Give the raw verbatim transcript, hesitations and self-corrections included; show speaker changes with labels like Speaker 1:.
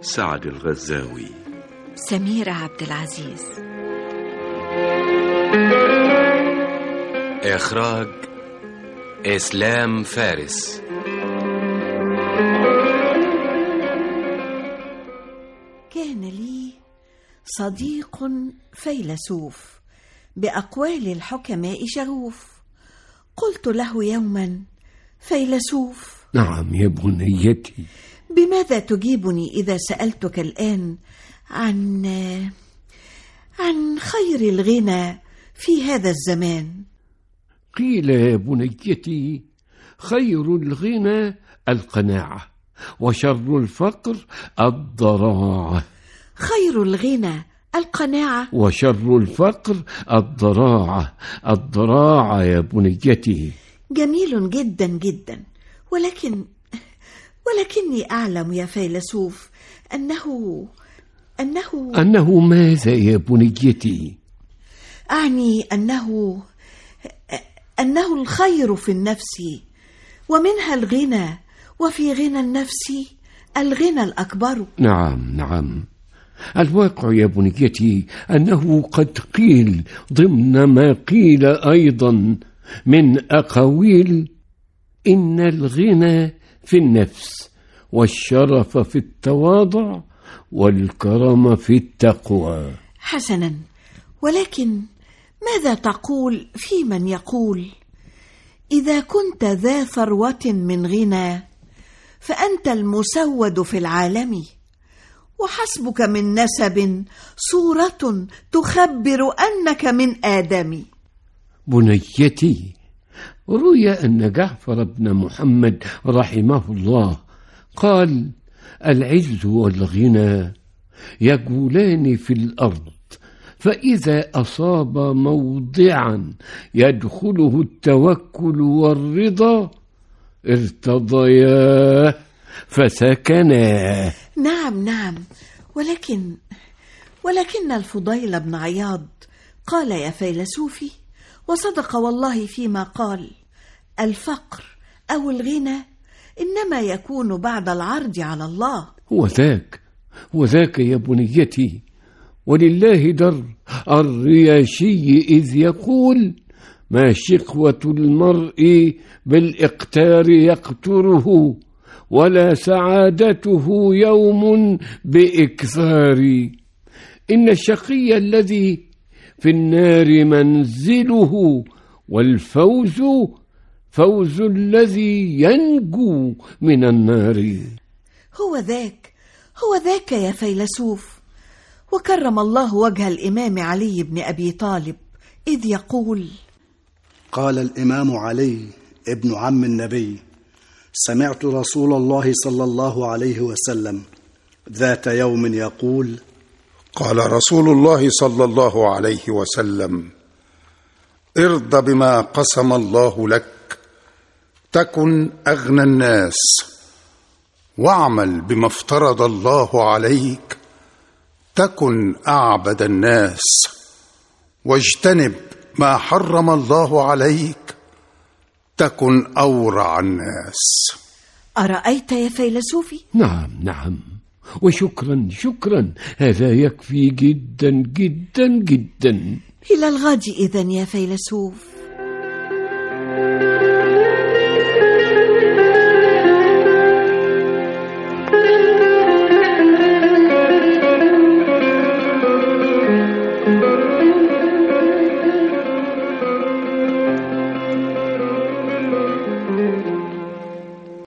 Speaker 1: سعد الغزاوي.
Speaker 2: سميرة عبد العزيز.
Speaker 3: إخراج إسلام فارس.
Speaker 4: كان لي صديق فيلسوف بأقوال الحكماء شغوف. قلت له يوما: فيلسوف.
Speaker 5: نعم يا بنيتي.
Speaker 4: بماذا تجيبني إذا سألتك الآن عن عن خير الغنى في هذا الزمان؟
Speaker 5: قيل يا بنيتي: خير الغنى القناعة، وشر الفقر الضراعة.
Speaker 4: خير الغنى القناعة،
Speaker 5: وشر الفقر الضراعة. الضراعة يا بنيتي.
Speaker 4: جميل جدا جدا، ولكن ولكني أعلم يا فيلسوف أنه أنه
Speaker 5: أنه ماذا يا بنيتي؟
Speaker 4: أعني أنه أنه الخير في النفس، ومنها الغنى، وفي غنى النفس الغنى الأكبر.
Speaker 5: نعم نعم، الواقع يا بنيتي أنه قد قيل ضمن ما قيل أيضا من أقاويل: إن الغنى في النفس، والشرف في التواضع، والكرم في التقوى.
Speaker 4: حسنا، ولكن ماذا تقول في من يقول: إذا كنت ذا ثروة من غنى فأنت المسود في العالم، وحسبك من نسب صورة تخبر أنك من آدم؟
Speaker 5: بنيتي، روي أن جعفر بن محمد رحمه الله قال: العز والغنى يجولان في الأرض، فإذا أصاب موضعا يدخله التوكل والرضا ارتضياه فسكناه.
Speaker 4: نعم نعم، ولكن ولكن الفضيل بن عياض قال يا فيلسوفي، وصدق والله فيما قال: الفقر أو الغنى إنما يكون بعد العرض على الله.
Speaker 5: وذاك وذاك يا بنيتي، ولله در الرياشي إذ يقول: ما شقوة المرء بالإقتار يقتره، ولا سعادته يوم بإكثار. إن الشقي الذي في النار منزله، والفوز فوز الذي ينجو من النار.
Speaker 4: هو ذاك هو ذاك يا فيلسوف. وكرم الله وجه الإمام علي بن أبي طالب إذ يقول:
Speaker 6: قال الإمام علي ابن عم النبي: سمعت رسول الله صلى الله عليه وسلم ذات يوم يقول:
Speaker 7: قال رسول الله صلى الله عليه وسلم: ارض بما قسم الله لك تكن أغنى الناس، واعمل بما افترض الله عليك تكن أعبد الناس، واجتنب ما حرم الله عليك تكن أورع الناس.
Speaker 4: أرأيت يا فيلسوفي؟
Speaker 5: نعم نعم، وشكرا شكرا، هذا يكفي جدا جدا جدا.
Speaker 4: إلى الغد إذن يا فيلسوف.